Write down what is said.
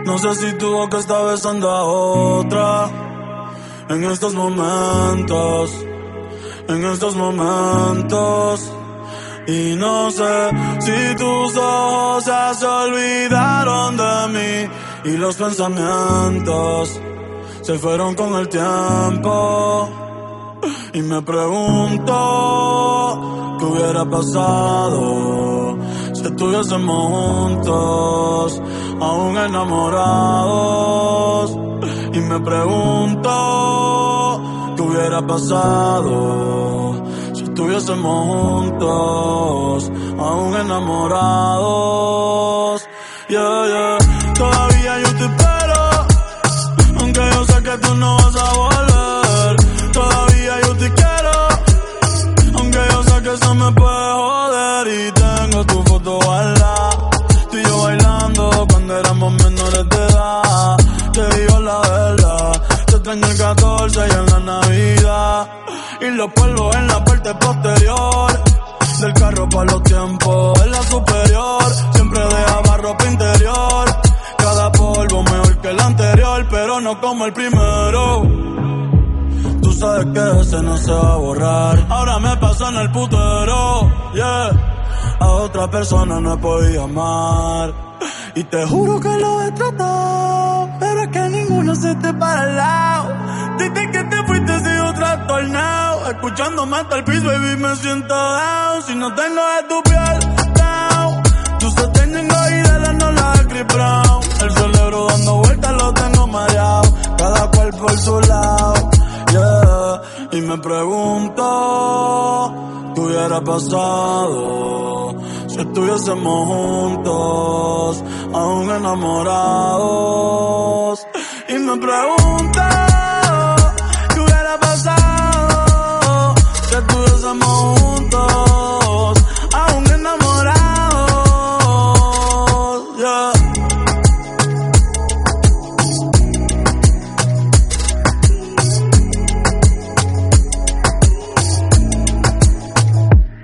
No sé si tu boca está besando a otra. En estos momentos, en estos momentos. Y no sé si tus ojos ya se olvidaron de mí y los pensamientos se fueron con el tiempo. Y me pregunto qué hubiera pasado si estuviésemos juntos, aún enamorados. Y me pregunto qué hubiera pasado si estuviésemos juntos, aún enamorados. Yeah, yeah. Todavía yo te espero, aunque yo sé que tú no vas a volver. Todavía yo te quiero, aunque yo sé que eso me puede joder. Y tengo tu foto guardada, tú y yo bailando cuando éramos menores de edad. Te digo la verdad, te extraño el 14 y en la Navidad, y los polvos en la parte posterior del carro pa' los tiempos en la superior. Siempre dejaba ropa interior, cada polvo mejor que el anterior, pero no como el primero. Tú sabes que ese no se va a borrar. Ahora me paso en el putero, yeah. A otra persona no he podido amar, y te juro que lo he tratado, pero es que ninguno se te para al lado. Desde que te fuiste sigo trastornado, escuchándome hasta el piso, baby, me siento down. Si no tengo de tu piel, down. Tú se tienen y de la no la de Chris Brown. El cerebro dando vueltas lo tengo mareado, cada cual por su lado, yeah. Y me pregunto qué hubiera pasado si estuviésemos juntos, aún enamorados. Y me pregunto